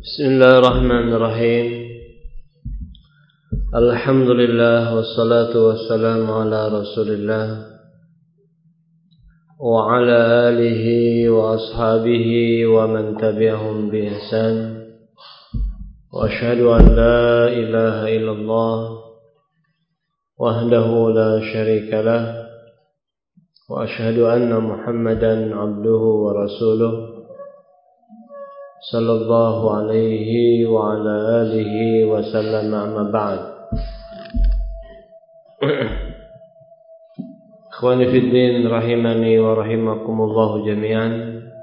Bismillahirrahmanirrahim. Alhamdulillah wassalatu wassalamu ala Rasulillah wa ala alihi wa ashabihi wa man tabi'ahum bi ihsan. Wa asyhadu an la ilaha illallah wahdahu la syarika lah wa asyhadu anna Muhammadan abduhu wa rasuluh sallallahu alaihi wa ala alihi wa sallam, amma ba'd. Ikhwani fid din rahimani wa rahimakumullah jami'an.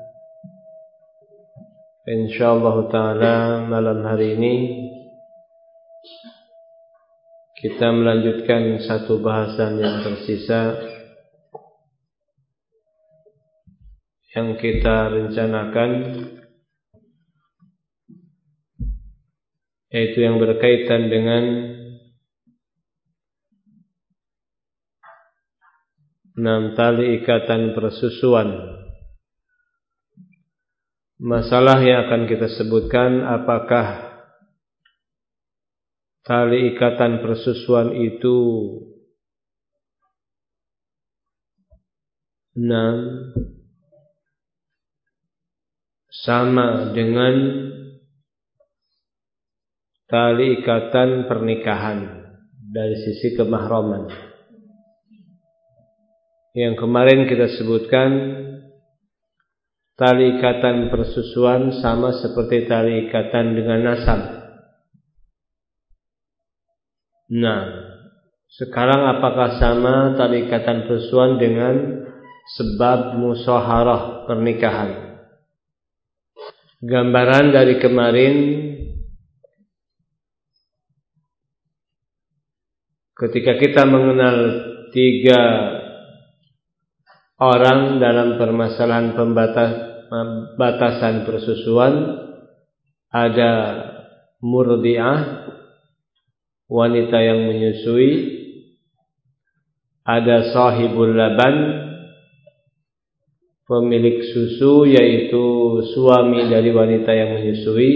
Insyaallah taala malam hari ini kita melanjutkan satu bahasan yang tersisa yang kita rencanakan, yaitu yang berkaitan dengan tali ikatan persusuan. Masalah yang akan kita sebutkan, apakah tali ikatan persusuan itu sama dengan tali ikatan pernikahan dari sisi kemahraman. Yang kemarin kita sebutkan, tali ikatan persusuan sama seperti tali ikatan dengan nasab. Sekarang apakah sama tali ikatan persusuan dengan sebab musyawarah pernikahan? Gambaran dari kemarin, ketika kita mengenal 3 orang dalam permasalahan batasan persusuan, ada murdi'ah, wanita yang menyusui, ada sahibul laban, pemilik susu, yaitu suami dari wanita yang menyusui,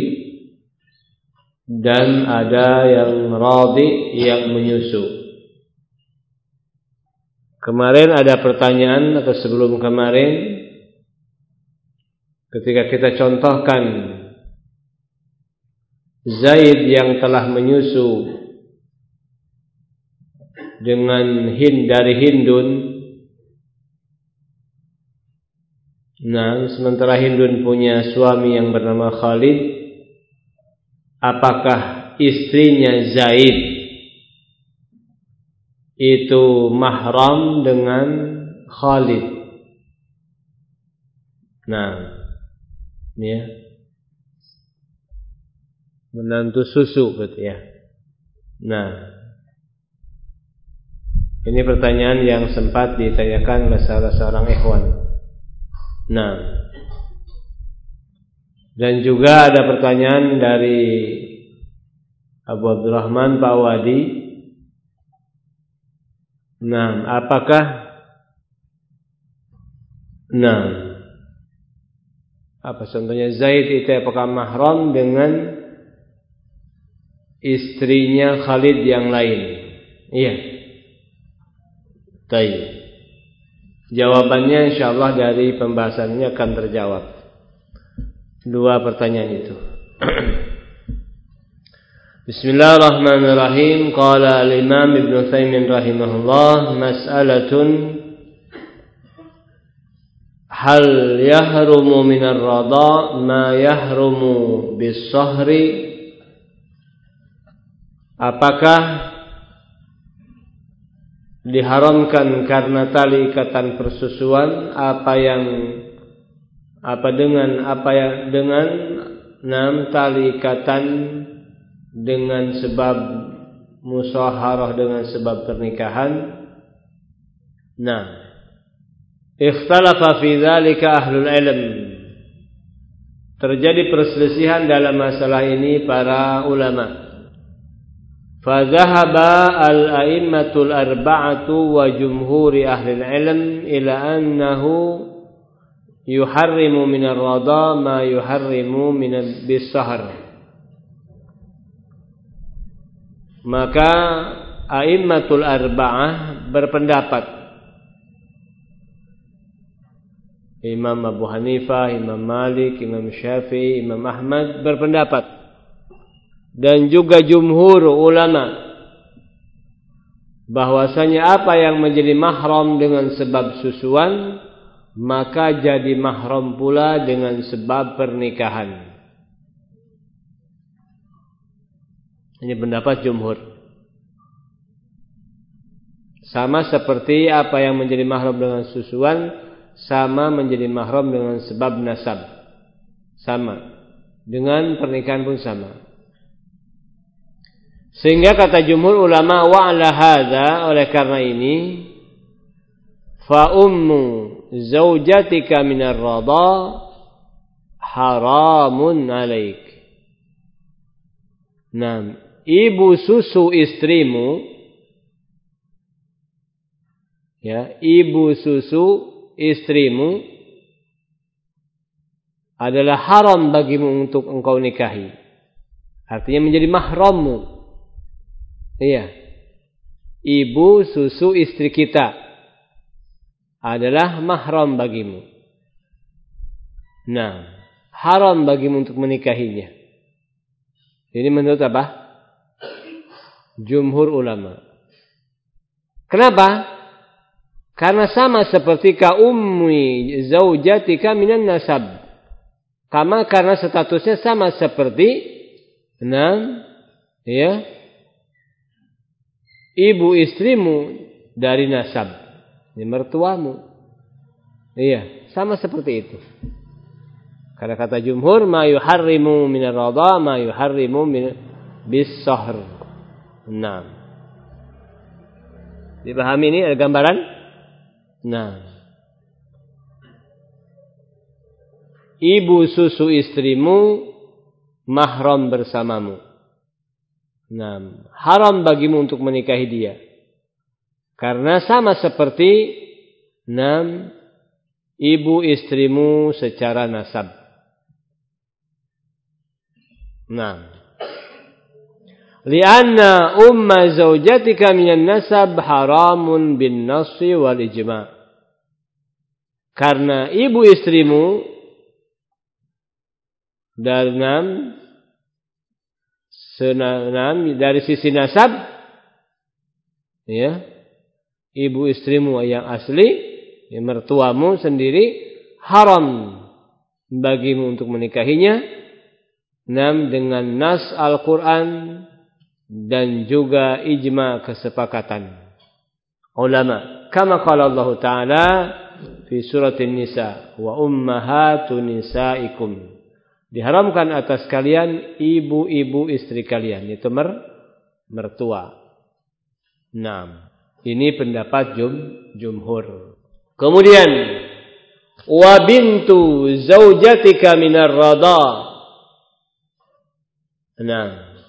dan ada yang radi, yang menyusu. Kemarin ada pertanyaan, atau sebelum kemarin, ketika kita contohkan Zaid yang telah menyusu dengan dari Hindun, sementara Hindun punya suami yang bernama Khalid, apakah istrinya Zaid itu mahram dengan Khalid? Ini menantu susu berarti ya. Ini pertanyaan yang sempat ditanyakan oleh salah seorang ikhwan. Dan juga ada pertanyaan dari Abu Abdurrahman Pak Wadi. Apakah apa contohnya Zaid itu apakah mahram dengan istrinya Khalid yang lain? Iya. Baik. Jawabannya insyaallah dari pembahasannya akan terjawab 2 pertanyaan itu. Bismillahirrahmanirrahim. Qala al-Imam Ibn Utsaimin rahimahullah, mas'alatun hal yahrumu min ar-radha ma yahrumu bis-sahri. Apakah diharamkan karena tali ikatan persusuan dengan tali ikatan dengan sebab musyawarah, dengan sebab pernikahan? Ikhtalafa fi dzalika ahlul ilm. Terjadi perselisihan dalam masalah ini para ulama. Fa dhahaba al-a'immatul arba'atu wa jumhuri ahlil ilm ila annahu yuharrimu min ar-radha ma yuharrimu min bis-sahr. Maka a'immatul arba'ah berpendapat, Imam Abu Hanifah, Imam Malik, Imam Syafi'i, Imam Ahmad berpendapat, dan juga jumhur ulama, bahwasanya apa yang menjadi mahram dengan sebab susuan, maka jadi mahram pula dengan sebab pernikahan. Ini pendapat jumhur. Sama seperti apa yang menjadi mahram dengan susuan, sama menjadi mahram dengan sebab nasab. Sama. Dengan pernikahan pun sama. Sehingga kata jumhur ulama, wa ala hadza, oleh karena ini, fa ummu zaujatika minar radha haramun alaik. Nah, ibu susu istrimu, ya, ibu susu istrimu adalah haram bagimu untuk engkau nikahi. Artinya menjadi mahrammu. Iya. Ibu susu istri kita adalah mahram bagimu. Nah, haram bagimu untuk menikahinya. Ini menurut apa? Jumhur ulama. Kenapa? Karena sama seperti ka ummi zaujatika minan nasab. Karena statusnya sama seperti ya, ibu istrimu dari nasab, ini mertuamu. Iya, sama seperti itu. Karena kata jumhur, ma yuharrimu minar radha ma yuharrimu bis-sahr. Nah, dipahami ini ada gambaran? Nah, ibu susu istrimu mahram bersamamu. Nah, haram bagimu untuk menikahi dia. Karena sama seperti ibu istrimu secara nasab. Nah, lianna umma zaujatika minan nasab haramun bin nassi wal ijma'. Karena ibu istrimu dari sisi nasab, ya, ibu istrimu yang asli, ya, mertuamu sendiri, haram bagimu untuk menikahinya, dengan nas Al-Quran dan juga ijma' kesepakatan ulama. Kama qala Allah Ta'ala fi surat An-Nisa, wa ummahatu nisaikum. Diharamkan atas kalian ibu-ibu istri kalian, yaitu mertua. Nah, ini pendapat jumhur. Kemudian, wa bintu zaujatika minar radha. Nah,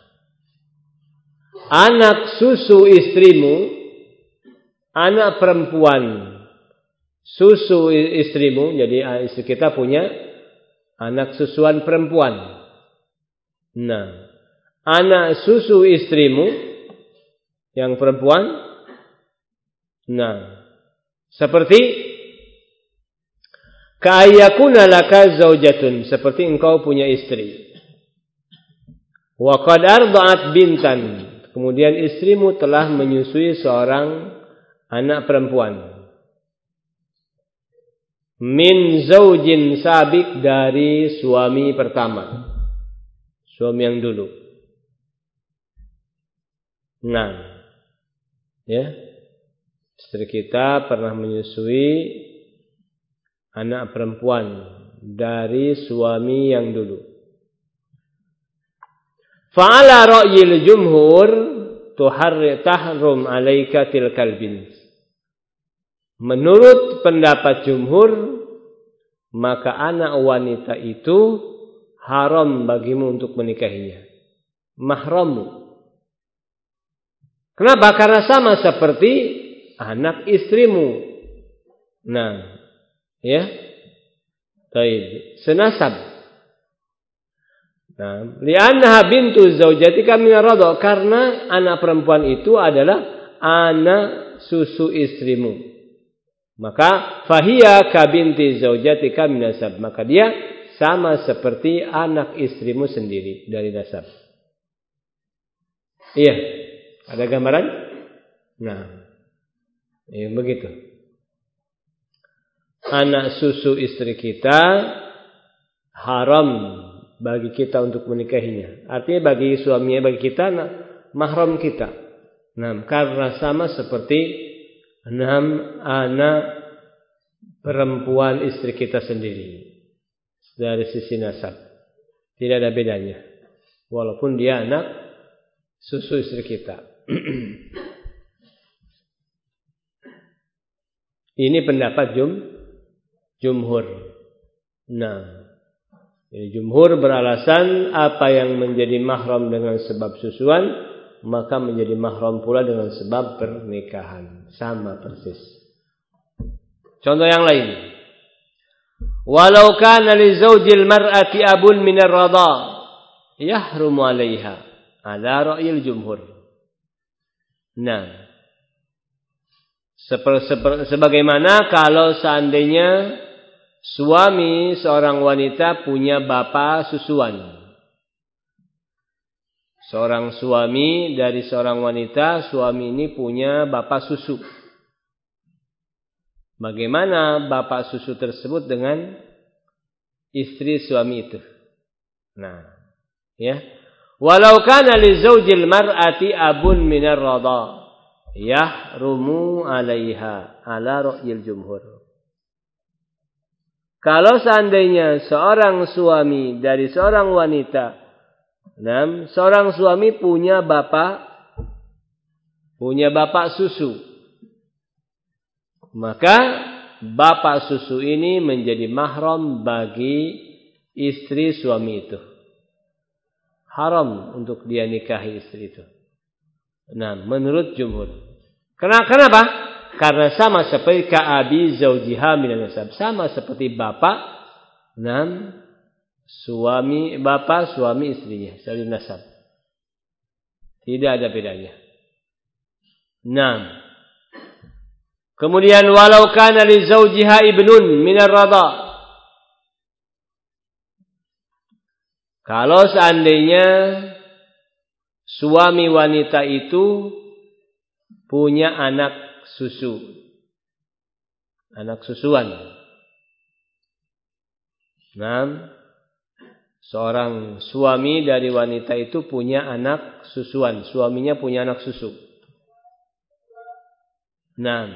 anak susu istrimu, anak perempuan susu istrimu, jadi istri kita punya anak susuan perempuan. Nah, anak susu istrimu yang perempuan, nah, seperti ka'ayyakuna laka zaujatun, seperti engkau punya istri. Wa qad arda'at bintan, kemudian istrimu telah menyusui seorang anak perempuan. Min zaujin sabik, dari suami pertama, suami yang dulu. Nah, ya, istri kita pernah menyusui anak perempuan dari suami yang dulu. Fa'ala ra'yil jumhur tahrum alaika tilkal bint. Menurut pendapat jumhur, maka anak wanita itu haram bagimu untuk menikahinya. Mahrammu. Kenapa? Karena sama seperti anak istrimu. Nah, ya, baik, senasab. Nah, li'annaha bintu zaujatika min ar-radha, karena anak perempuan itu adalah anak susu istrimu. Maka fahiya ka binti zaujatika min nasab, maka dia sama seperti anak istrimu sendiri dari nasab. Iya, ada gambaran? Nah, ya begitu. Anak susu istri kita haram bagi kita untuk menikahinya. Artinya bagi suaminya, bagi kita mahram kita. Nah, karena sama seperti anak perempuan istri kita sendiri dari sisi nasab. Tidak ada bedanya. Walaupun dia anak susu istri kita. Ini pendapat jumhur. Nah, jumhur beralasan apa yang menjadi mahram dengan sebab susuan, maka menjadi mahram pula dengan sebab pernikahan. Sama persis. Contoh yang lain. Walau kana li zaujil mar'ati abun min ar-radha yahrumu 'alaiha ala ra'yil jumhur. Nah, sebagaimana kalau seandainya suami seorang wanita punya bapa susuan. Seorang suami dari seorang wanita, suami ini punya bapa susu. Bagaimana bapa susu tersebut dengan istri suami itu? Nah, ya. Walau kana li zaujil mar'ati abun min ar-radha yahrumu 'alaiha ala ra'yil jumhur. Kalau seandainya seorang suami dari seorang wanita, seorang suami punya bapak susu, maka bapak susu ini menjadi mahram bagi istri suami itu. Haram untuk dia nikahi istri itu. Nah, menurut jumhur. Kenapa? Karena sama seperti ka'abi zaujiha minan nasab, sama seperti bapak suami istrinya dari nasab. Tidak ada bedanya. Nah, kemudian walau kana li zaujiha ibnun min ar-radha, kalau seandainya suami wanita itu punya anak susu, anak susuan. Nah, seorang suami dari wanita itu punya anak susuan, suaminya punya anak susu. Nah,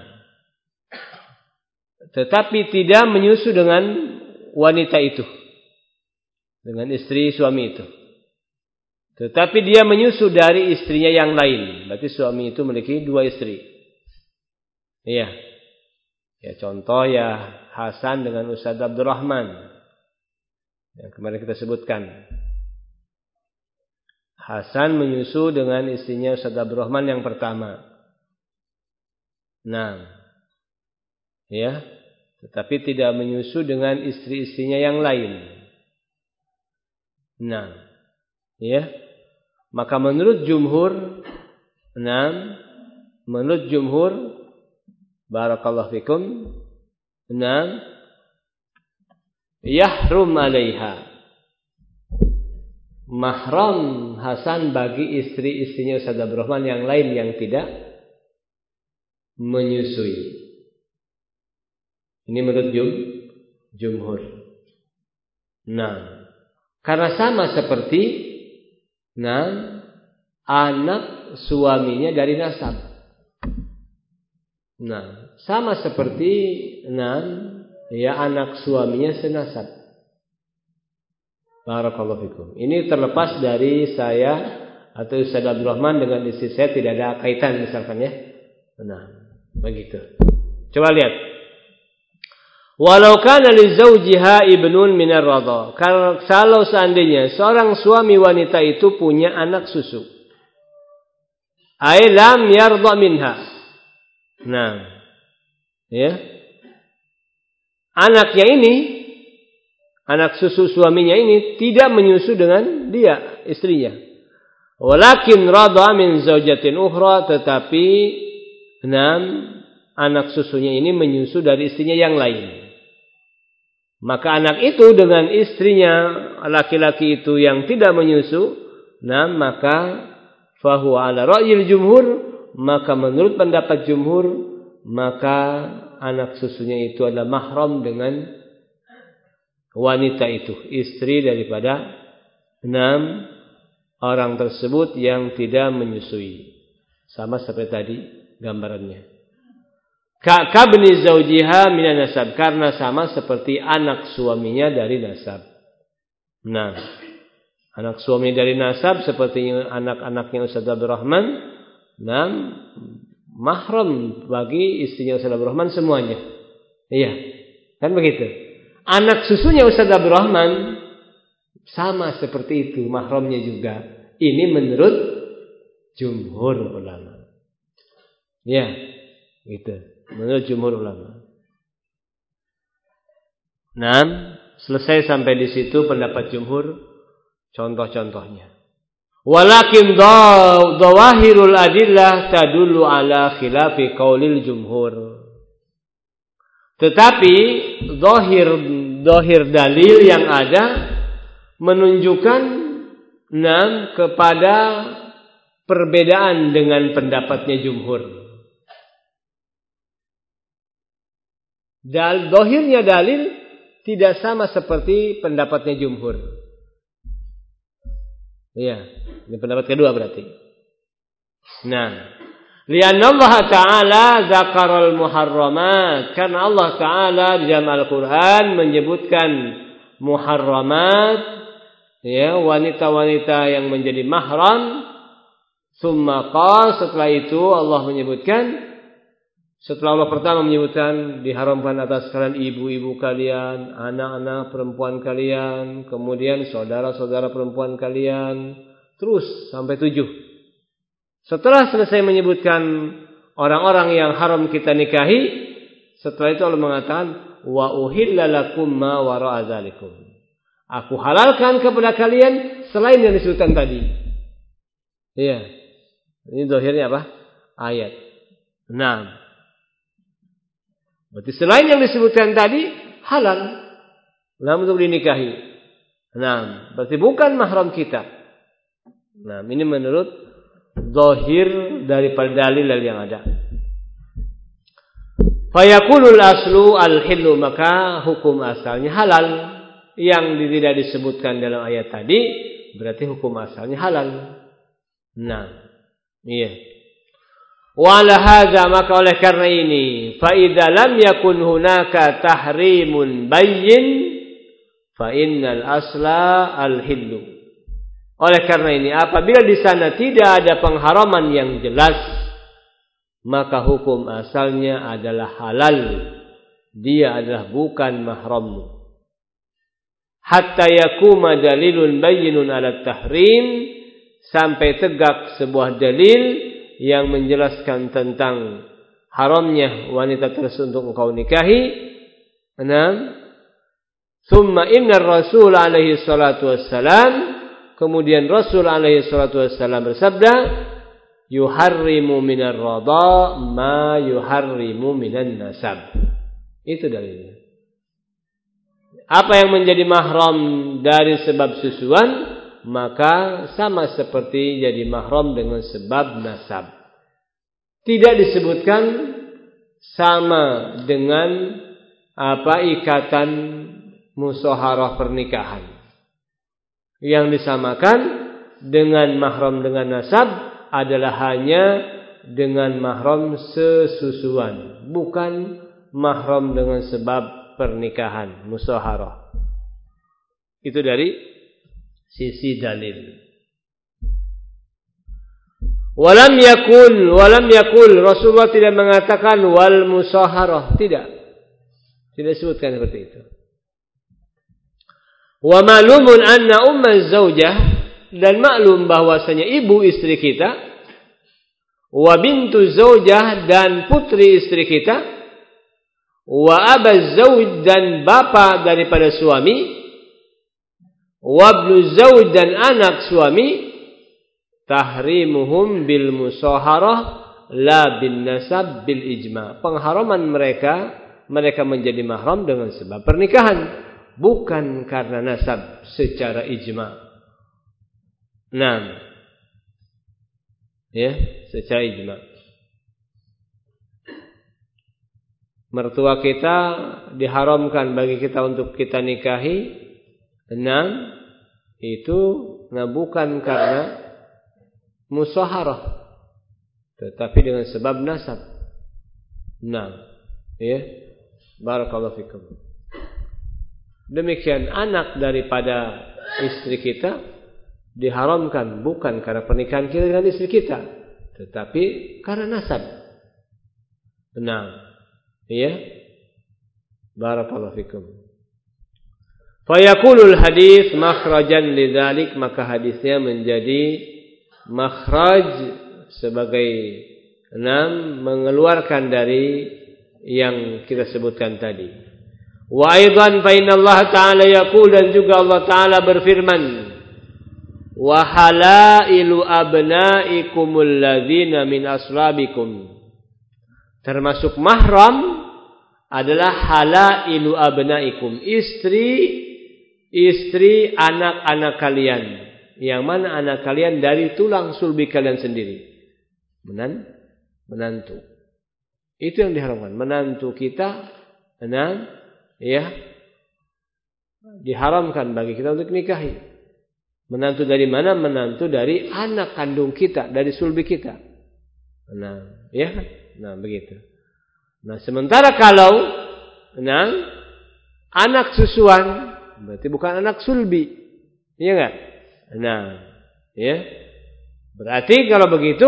tetapi tidak menyusu dengan wanita itu, dengan istri suami itu. Tetapi dia menyusu dari istrinya yang lain. Berarti suami itu memiliki dua istri. Iya. Ya, contoh ya Hasan dengan Ustaz Abdurrahman yang kemarin kita sebutkan. Hasan menyusu dengan istrinya Ustaz Abdurrahman yang pertama. Nah, ya, tetapi tidak menyusu dengan istri-istrinya yang lain. Nah, ya, maka menurut jumhur, barakallahu fikum, yahrum 'alaiha, mahram Hasan bagi istri-istrinya Ustaz Abdurrahman yang lain yang tidak menyusui. Ini menurut jumhur. Nah, karena sama seperti anak suaminya dari nasab. Nah, sama seperti anak suaminya senasab. Barakallahu fikum. Ini terlepas dari saya atau Ustaz Abdurrahman dengan istri saya tidak ada kaitan misalkan ya. Nah, begitu. Coba lihat. Walau kana li zawjiha ibnun min ar-radha. Kalau seandainya seorang suami wanita itu punya anak susu. Ai lam yardha minha. Nah, ya. Anaknya ini anak susu suaminya ini tidak menyusu dengan dia, istrinya. Walakin radha min zaujatin ukhra, tetapi anak susunya ini menyusu dari istrinya yang lain. Maka anak itu dengan istrinya laki-laki itu yang tidak menyusu, maka fahuwa ala ra'yil jumhur, maka menurut pendapat jumhur, maka anak susunya itu adalah mahram dengan wanita itu, istri daripada orang tersebut yang tidak menyusui. Sama seperti tadi gambarannya. Kabni zaujiha minan nasab, karena sama seperti anak suaminya dari nasab. Anak suami dari nasab seperti anak-anaknya Ustaz Abdul Rahman, mahram bagi istrinya Ustaz Abdul Rahman semuanya. Iya, kan begitu. Anak susunya Ustaz Abdul Rahman sama seperti itu, mahramnya juga. Ini menurut jumhur ulama. Ya, gitu. Menurut jumhur ulama. Selesai sampai di situ pendapat jumhur, contoh-contohnya. Walakin dhawahirul adillah tadullu ala khilafi qaulil jumhur. Tetapi zahir dalil yang ada menunjukkan kepada perbedaan dengan pendapatnya jumhur. Zahirnya dalil tidak sama seperti pendapatnya jumhur. Iya, ini pendapat kedua berarti. Lianna Allah Ta'ala zakaral muharramat, karena Allah Ta'ala di dalam Al-Quran menyebutkan muharramat, ya, wanita-wanita yang menjadi mahram. Summa qala, setelah itu Allah menyebutkan, setelah Allah pertama menyebutkan diharamkan atas kalian ibu-ibu kalian, anak-anak perempuan kalian, kemudian saudara-saudara perempuan kalian, terus sampai 7. Setelah selesai menyebutkan orang-orang yang haram kita nikahi, setelah itu Allah mengatakan wa uhilla lakum ma wara'a dzalikum. Aku halalkan kepada kalian selain yang disebutkan tadi. Iya. Ini zahirnya apa? Ayat. Berarti selain yang disebutkan tadi halal untuk dinikahi. Berarti bukan mahram kita. Ini menurut zahir daripada dalil yang ada. Fayakunul aslu al-hillu, maka hukum asalnya halal. Yang tidak disebutkan dalam ayat tadi berarti hukum asalnya halal. Iya. Wa ala hadza, maka oleh karena ini, fa idza lam yakun hunaka tahrimun bayyin fa innal asla al-hillu. Oleh karena ini, apabila di sana tidak ada pengharaman yang jelas, maka hukum asalnya adalah halal. Dia adalah bukan mahrammu. Hatta yakuma dalilun bayyinun ala tahrim, sampai tegak sebuah dalil yang menjelaskan tentang haramnya wanita tersebut untuk engkau nikahi. Thumma inna Rasul alaihi salatu wassalam, kemudian Rasul alaihi salatu wassalam bersabda, yuharrimu minar radha ma yuharrimu minan nasab. Itu dalilnya. Apa yang menjadi mahram dari sebab susuan, maka sama seperti jadi mahram dengan sebab nasab. Tidak disebutkan sama dengan ikatan musyawarah pernikahan. Yang disamakan dengan mahram dengan nasab adalah hanya dengan mahram sesusuan, bukan mahram dengan sebab pernikahan, musyawarah. Itu dari sisi dalil. Walam yakul, Rasulullah tidak mengatakan wal musyawarah, tidak disebutkan seperti itu. Wa ma'lumun anna ummaz zaujah, dan maklum bahwasanya ibu istri kita, wa bintu zaujah, dan putri istri kita, wa abaz zauj, dan bapa daripada suami, Wabnu zauj dan anak suami tahrimuhum bil musaharah la bin nasab bil ijma. Pengharaman mereka menjadi mahram dengan sebab pernikahan, bukan karena nasab secara ijma. Secara ijma. Mertua kita diharamkan bagi kita untuk kita nikahi. Itu bukan karena musaharah, tetapi dengan sebab nasab. Barakallahu fikum. Demikian anak daripada istri kita diharamkan bukan karena pernikahan kita dengan istri kita, tetapi karena nasab. Barakallahu fikum. Fayakulul hadis makhrajan lidzalik, maka hadisnya menjadi makhraj sebagai mengeluarkan dari yang kita sebutkan tadi. Wa aidan fa innallaha ta'ala yaqul, dan juga Allah Ta'ala berfirman, wa halailu abnaikumul ladzina min aslabikum. Termasuk mahram adalah halailu abnaikum, istri anak-anak kalian, yang mana anak kalian dari tulang sulbi kalian sendiri. Menantu. Itu yang diharamkan. Menantu kita diharamkan bagi kita untuk nikahi. Menantu dari mana? Menantu dari anak kandung kita, dari sulbi kita. Begitu. Sementara kalau anak susuan, berarti bukan anak sulbi. Iya enggak? Berarti kalau begitu,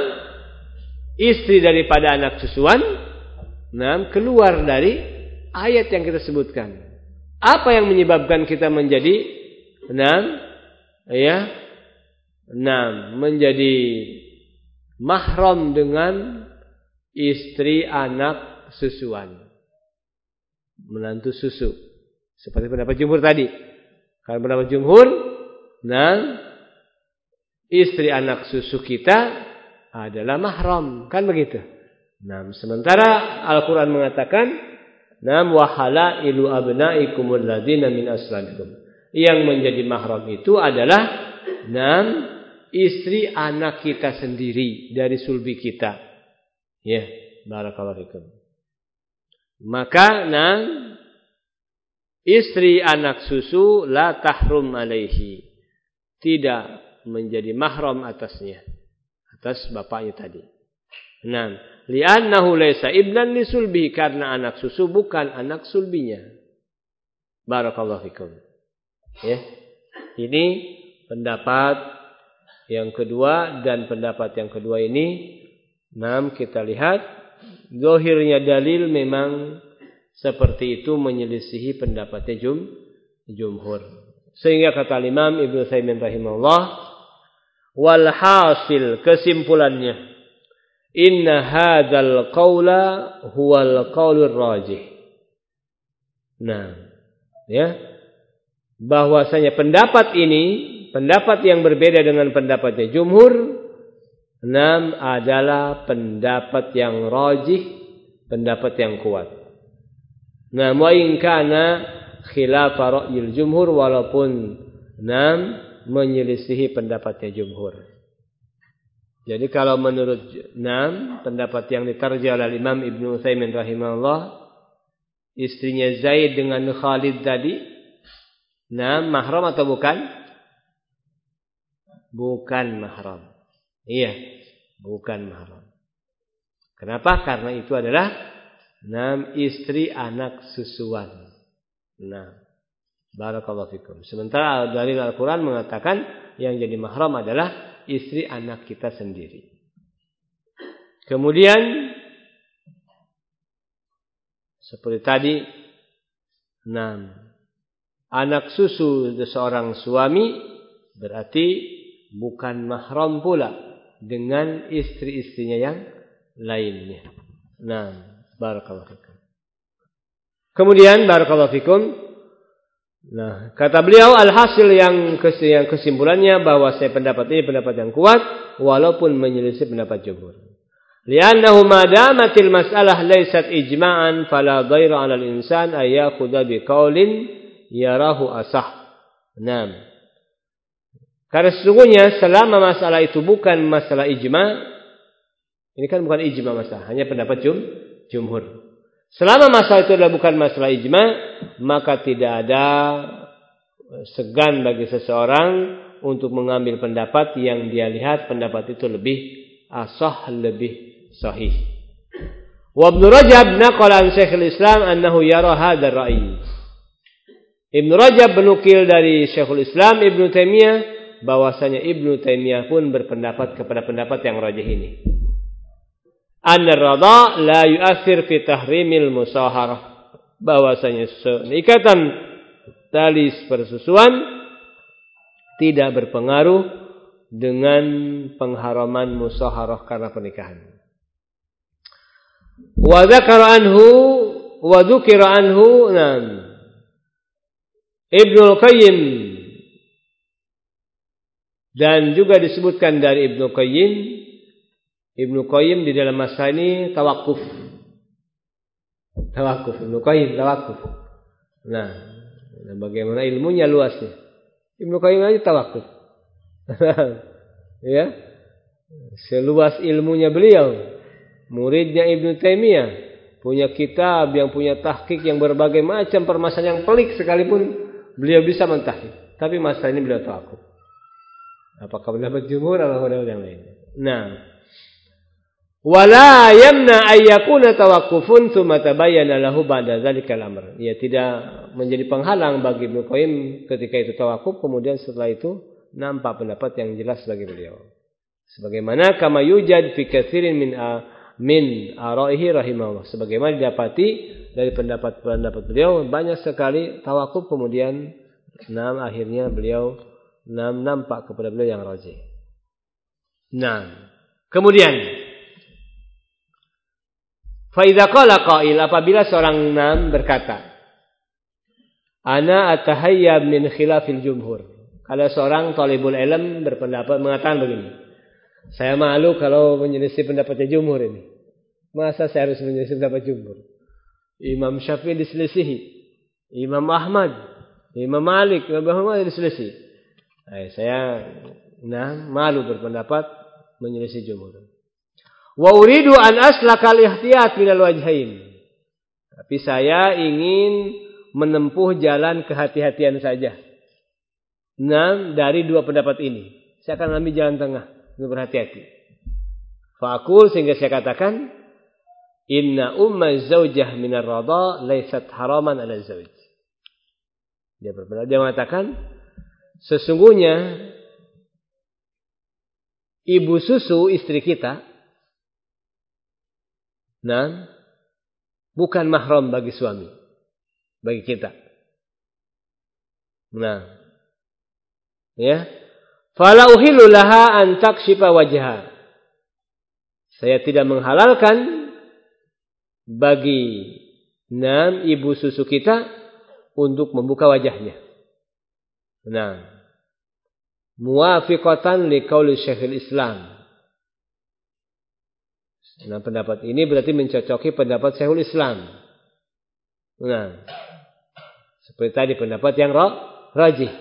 istri daripada anak susuan, keluar dari ayat yang kita sebutkan. Apa yang menyebabkan kita menjadi menjadi mahram dengan istri anak susuan, menantu susu, seperti pendapat jumhur tadi. Kalau pendapat jumhur, istri anak susu kita adalah mahram, kan begitu. Sementara Al-Quran mengatakan, wa halailu abnaikumul ladzina min aslabikum. Yang menjadi mahram itu adalah istri anak kita sendiri dari sulbi kita. Barakallahu fikum. Maka istri anak susu la tahrum alaihi, tidak menjadi mahram atasnya, atas bapaknya tadi. Li'annahu laysa ibnan li sulbi, karena anak susu bukan anak sulbinya. Barakallahu fikum. Ini pendapat yang kedua, dan pendapat yang kedua ini kita lihat zahirnya dalil memang seperti itu, menyelisihi pendapatnya jumhur. Sehingga kata Imam Ibnu Utsaimin rahimahullah, wal hasil, kesimpulannya, inna hadzal qaula huwal qaulur rajih. Bahwasanya pendapat ini, pendapat yang berbeda dengan pendapatnya jumhur, adalah pendapat yang rajih, pendapat yang kuat. Wa in kana khilaf ra'yil jumhur, walaupun menyelisihi pendapatnya jumhur. Jadi kalau menurut pendapat yang ditarjih oleh Imam Ibnu Utsaimin rahimahullah, istrinya Zaid dengan Khalid tadi mahram atau bukan? Bukan mahram. Iya, bukan mahram. Kenapa? Karena itu adalah istri anak susuan. Barakallahu fikum. Sementara dalil Al-Quran mengatakan yang jadi mahram adalah istri anak kita sendiri. Kemudian seperti tadi, anak susu seorang suami berarti bukan mahram pula dengan istri-istrinya yang lainnya. Barakallahu fikum. Kemudian barakallahu fikum, Nah, kata beliau alhasil yang kesimpulannya bahwa saya pendapat ini pendapat yang kuat walaupun menyelisih pendapat jumhur. Li'annahu ma damatil mas'alah laysat ijma'an fala dhaira 'ala al-insan ay ya'khudha bi qaulin yarahu asah. Naam. Karena sesungguhnya selama masalah itu bukan masalah ijma', ini kan bukan ijma' masalah, hanya pendapat jumhur. Selama masalah itu adalah bukan masalah ijma', maka tidak ada segan bagi seseorang untuk mengambil pendapat yang dia lihat pendapat itu lebih asah, lebih sahih. Wa Ibnu Rajab naqala an Syekhul Islam annahu yara hadzal ra'i. Ibnu Rajab menukil dari Syekhul Islam Ibnu Taimiyah bahwasanya Ibnu Taimiyah pun berpendapat kepada pendapat yang rajih ini. An-radha la yu'athir fi tahrimil musaharah. Bahwasanya ikatan tali persusuan tidak berpengaruh dengan pengharaman musaharah karena pernikahan. Wa dzakara anhu wa dzukira anhu Ibnu Qayyim, dan juga disebutkan dari Ibnu Qayyim di dalam masalah ini tawakuf Ibnu Qayyim tawakuf. Nah, bagaimana ilmunya luasnya. Ibnu Qayyim aja tawakuf. Ya. Seluas ilmunya beliau. Muridnya Ibnu Taimiyah punya kitab yang punya tahqiq yang berbagai macam permasalahan yang pelik sekalipun beliau bisa mentahqiq. Tapi masalah ini beliau tawakuf. Apakah pendapat jumhur atau pendapat yang lain? Nah, wala yamna ay yakuna tawaqqufun tsumma tabayyana lahu ba'da dzalikal amr. Ya, tidak menjadi penghalang bagi Ibnu Qayyim ketika itu tawakuf, kemudian setelah itu nampak pendapat yang jelas bagi beliau. Sebagaimana kama yujad fi katsirin min araihi rahimahullah, sebagaimana didapati dari pendapat-pendapat beliau banyak sekali tawakuf, kemudian akhirnya beliau nampak kepada beliau yang rajih. Nah, kemudian fa idza qala qail, apabila seorang berkata, ana atahayyab min khilafil jumhur. Kalau seorang talibul ilm berpendapat mengatakan begini, saya malu kalau menyelisih pendapatnya jumhur ini. Masa saya harus menyelisih pendapat jumhur? Imam Syafi'i diselisihi, Imam Ahmad, Imam Malik, Imam Muhammad diselisihi. Saya malu berpendapat menyelisih jumhur. Wa uridu an aslakal ihtiyat minal wajhain. Tapi saya ingin menempuh jalan kehati-hatian saja. Dari dua pendapat ini, saya akan ambil jalan tengah. Berhati-hati. Fa'akul, sehingga saya katakan, inna umma zaujah minar radha laysat haraman ala zauj. Dia mengatakan, sesungguhnya ibu susu istri kita bukan mahram bagi suami, bagi kita. Fala uhillu laha an takshifa wajha. Saya tidak menghalalkan bagi ibu susu kita untuk membuka wajahnya. Muwafiqatan liqauli Syekhul Islam. Pendapat ini berarti mencocoki pendapat Syekhul Islam. Seperti tadi pendapat yang rajih.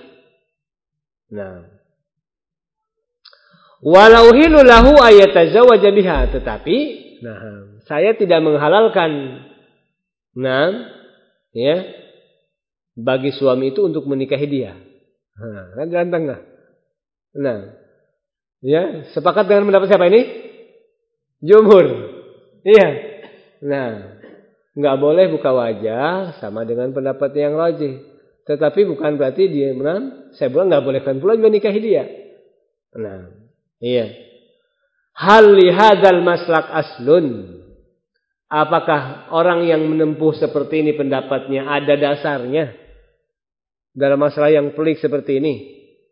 Walau hilu lahu ayatazawwaja biha, tetapi saya tidak menghalalkan bagi suami itu untuk menikahi dia. Kan jalan tengah. Sepakat dengan pendapat siapa ini? Jumhur. Iya. Enggak boleh buka wajah sama dengan pendapat yang rajih. Tetapi bukan berarti dia saya bilang enggak bolehkan pula juga nikahi dia. Iya. Hal li hadzal maslak aslun. Apakah orang yang menempuh seperti ini pendapatnya ada dasarnya dalam masalah yang pelik seperti ini?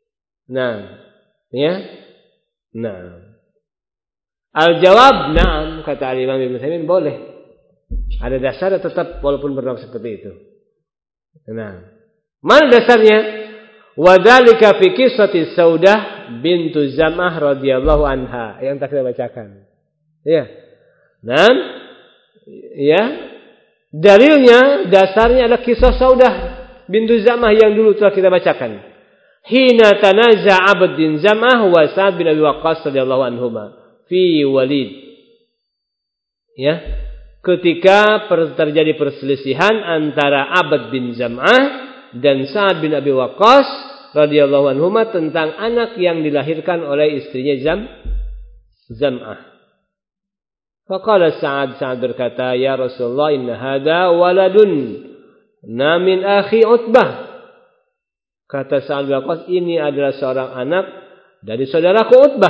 Al-jawab na'am, kata Imam Ibnu Taimiyah, boleh. Ada dasar tetap walaupun berpendapat seperti itu. Mana dasarnya? Wadzalika fi qissati Saudah bintu Zam'ah radhiyallahu anha yang tak kita bacakan. Ya. Dan ya, dalilnya dasarnya adalah kisah Saudah bintu Zam'ah yang dulu telah kita bacakan. Hina tanaza' Abd bin Zam'ah wa Sa'd bin Abi Waqqas radhiyallahu anhuma fi Walid. Ya. Ketika terjadi perselisihan antara Abd bin Zam'ah dan Sa'ad bin Abi Waqqas radhiyallahu anhuma tentang anak yang dilahirkan oleh istrinya Zam'ah. Faqala Sa'ad berkata, "Ya Rasulullah, inna hadha waladun min akhi Utbah." Kata Sa'ad bin Waqqas, ini adalah seorang anak dari saudaraku Utbah.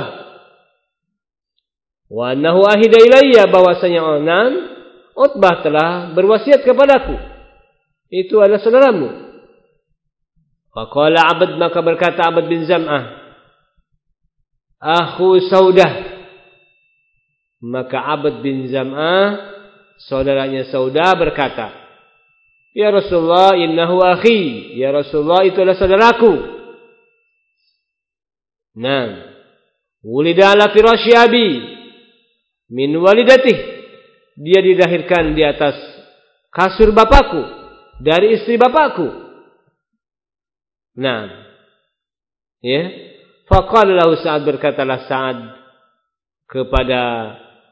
Wa annahu ahida ilayya, bahwasanya Utbah telah berwasiat kepadaku. Itu adalah saudaramu. Faqala Abd, maka berkata Abd bin Zam'ah, akhu Saudah. Maka Abd bin Zam'ah, saudaranya Saudah, berkata, ya Rasulullah, innahu akhi. Ya Rasulullah, itu adalah saudaraku. Nah, wulida ala firasyi abi min walidatih. Dia dilahirkan di atas kasur bapakku, dari istri bapakku. Nah, ya. Faqala lahu Sa'ad, berkatalah Sa'ad kepada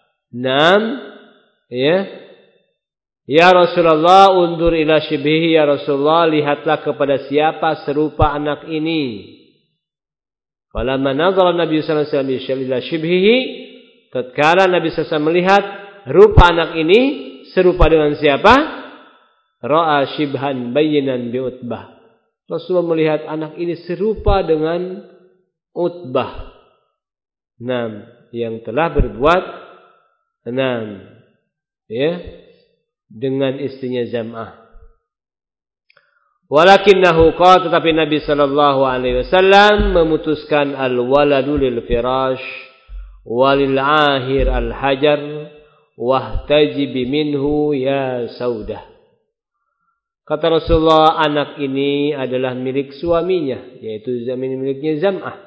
ya. Ya Rasulullah, undur ila shibhihi. Ya Rasulullah, lihatlah kepada siapa serupa anak ini. Falamma nazara Nabi sallallahu alaihi wasallam ila shibhihi, tatkala Nabi sallallahu alaihi wasallam melihat rupa anak ini serupa dengan siapa? Ra'a shibhan bayyinan bi Utbah. Rasulullah melihat anak ini serupa dengan Utbah. Yang telah berbuat ya, dengan istrinya Zam'ah. Walakinnahu qala, tetapi Nabi sallallahu alaihi wasallam memutuskan al-waladu lil firash walil ahir al-hajar wahtajibi minhu ya Saudah. Kata Rasulullah, anak ini adalah milik suaminya, yaitu miliknya Zam'ah.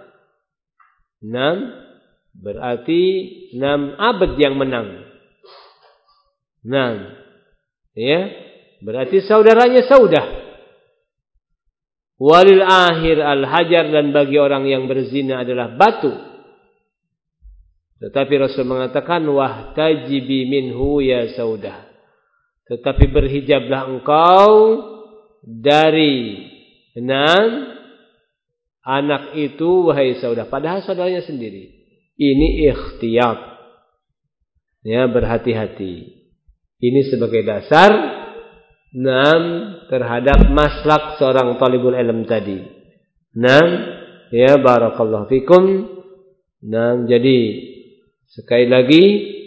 Berarti Abd yang menang. Ya, berarti saudaranya Saudah. Walil akhir al-hajar, dan bagi orang yang berzina adalah batu. Tetapi Rasul mengatakan, wahtajibi minhu ya Saudah. Tetapi berhijablah engkau dari anak itu, wahai Saudah. Padahal saudaranya sendiri. Ini ikhtiyat. Ya, berhati-hati. Ini sebagai dasar terhadap maslak seorang talibul ilm tadi. Ya, barakallahu fikum. Jadi sekali lagi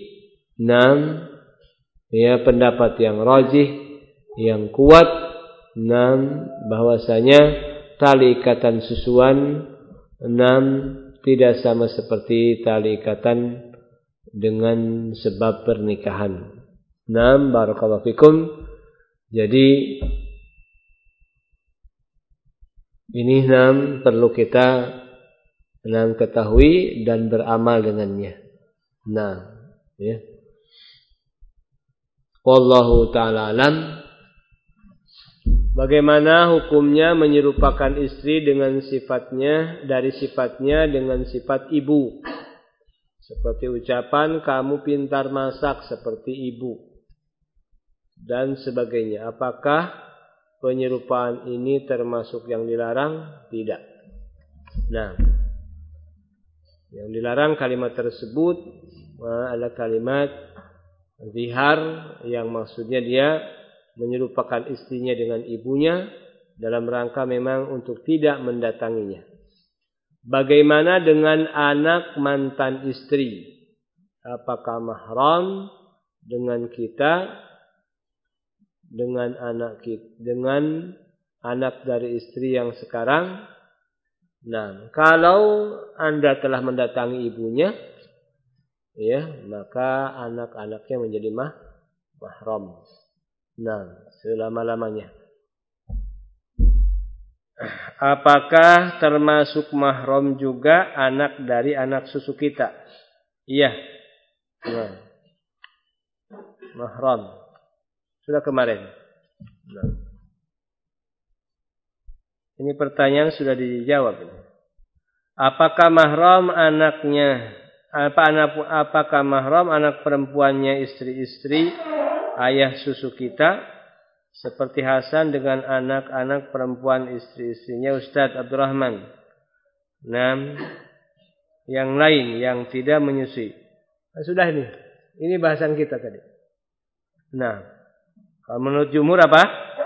ya, pendapat yang rajih, yang kuat, bahwasanya tali ikatan susuan tidak sama seperti tali ikatan dengan sebab pernikahan. Barakallahu fikum. Jadi ini perlu kita ketahui dan beramal dengannya. Ya. Wallahu ta'ala alam. Bagaimana hukumnya menyerupakan istri dengan sifatnya, dari sifatnya dengan sifat ibu? Seperti ucapan, kamu pintar masak seperti ibu, dan sebagainya. Apakah penyerupaan ini termasuk yang dilarang? Tidak. Yang dilarang kalimat tersebut adalah kalimat zihar, yang maksudnya dia menyerupakan istrinya dengan ibunya dalam rangka memang untuk tidak mendatanginya. Bagaimana dengan anak mantan istri? Apakah mahram dengan kita, dengan anak dari istri yang sekarang? Kalau Anda telah mendatangi ibunya, ya, maka anak-anaknya menjadi mahram. Selama-lamanya. Apakah termasuk mahram juga anak dari anak susu kita? Iya. Nah. Mahram. Sudah kemarin. Nah. Ini pertanyaan sudah dijawab. Apakah mahram anaknya? Apakah mahram anak perempuannya istri-istri ayah susu kita? Seperti Hasan dengan anak-anak perempuan istri-istrinya Ustadz Abdurrahman. Yang lain yang tidak menyusui. Nah, sudah ini. Ini bahasan kita tadi. Nah, kalau menurut jumhur apa?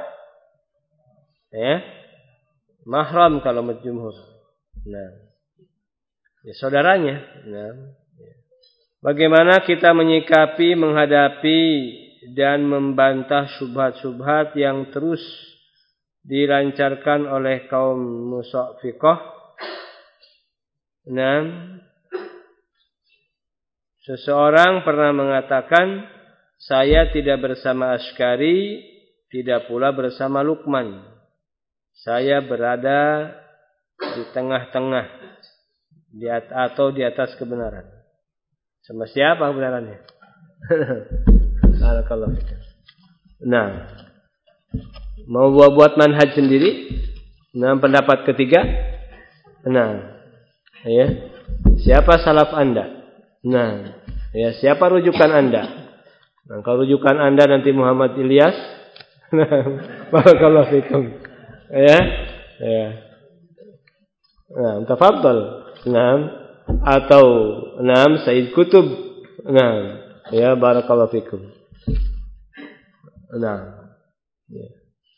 Ya, mahram kalau menurut jumhur. Nah, ya saudaranya. Nah, ya. Bagaimana kita menyikapi, menghadapi dan membantah syubhat-syubhat yang terus dilancarkan oleh kaum musaffiqah? Seseorang pernah mengatakan, saya tidak bersama Asy'ari, tidak pula bersama Luqman. Saya berada di tengah-tengah atau di atas kebenaran. Sama siapa kebenarannya? Nah, mau buat manhaj sendiri? Nah, pendapat ketiga. Nah, ya, siapa salaf Anda? Nah, ya, siapa rujukan Anda? Nah, kalau rujukan Anda nanti Muhammad Ilyas. Barakallahu fikum. Ya. Nah, tafadhal. Nah, atau Said Kutub. Nah, ya, barakallahu fikum. Nah, ya.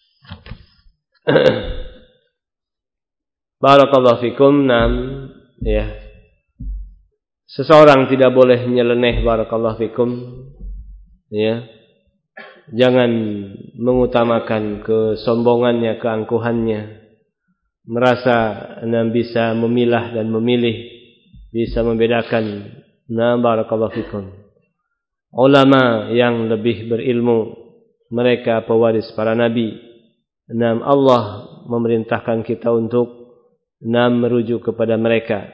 Barakallahu fikum. Ya. Seseorang tidak boleh nyeleneh, barakallahu fikum. Ya. Jangan mengutamakan kesombongannya, keangkuhannya. Merasa bisa memilah dan memilih, bisa membedakan. Barakallahu fikum. Ulama yang lebih berilmu, mereka pewaris para nabi. Allah memerintahkan kita untuk merujuk kepada mereka.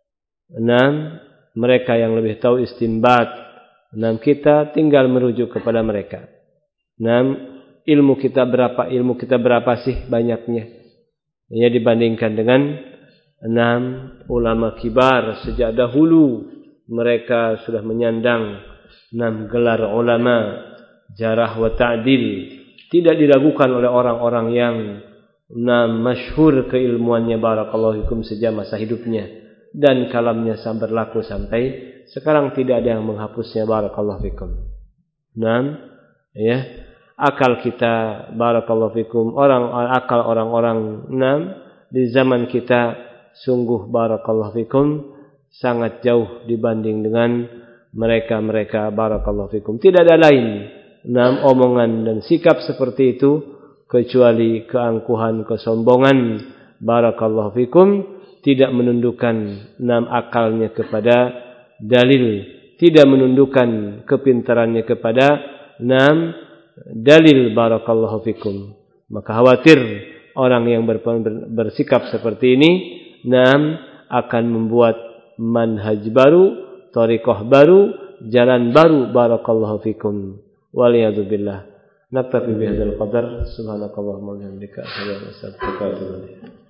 Mereka yang lebih tahu istinbat. Kita tinggal merujuk kepada mereka. Ilmu kita berapa sih banyaknya? Ya, dibandingkan dengan ulama kibar sejak dahulu, mereka sudah menyandang gelar ulama jarah wa ta'dil, tidak diragukan oleh orang-orang yang masyhur keilmuannya, barakallahu fikum, sejak masa hidupnya, dan kalamnya berlaku sampai sekarang, tidak ada yang menghapusnya, barakallahu fikum. Ya, akal kita, barakallahu fikum, akal orang-orang di zaman kita sungguh, barakallahu fikum, sangat jauh dibanding dengan mereka, barakallahu fikum. Tidak ada lain omongan dan sikap seperti itu kecuali keangkuhan, kesombongan, barakallahu fikum, tidak menundukkan akalnya kepada dalil, tidak menundukkan kepintarannya kepada dalil, barakallahu fikum. Maka khawatir orang yang bersikap seperti ini akan membuat manhaj baru, thariqah baru, jalan baru, barakallahu fikum. Waliyadzubillah. Naktafi bihadzal qadar. Subhanakallahumma wa bihamdika asyhadu an la ilaha illa anta astaghfiruka wa atubu ilaik.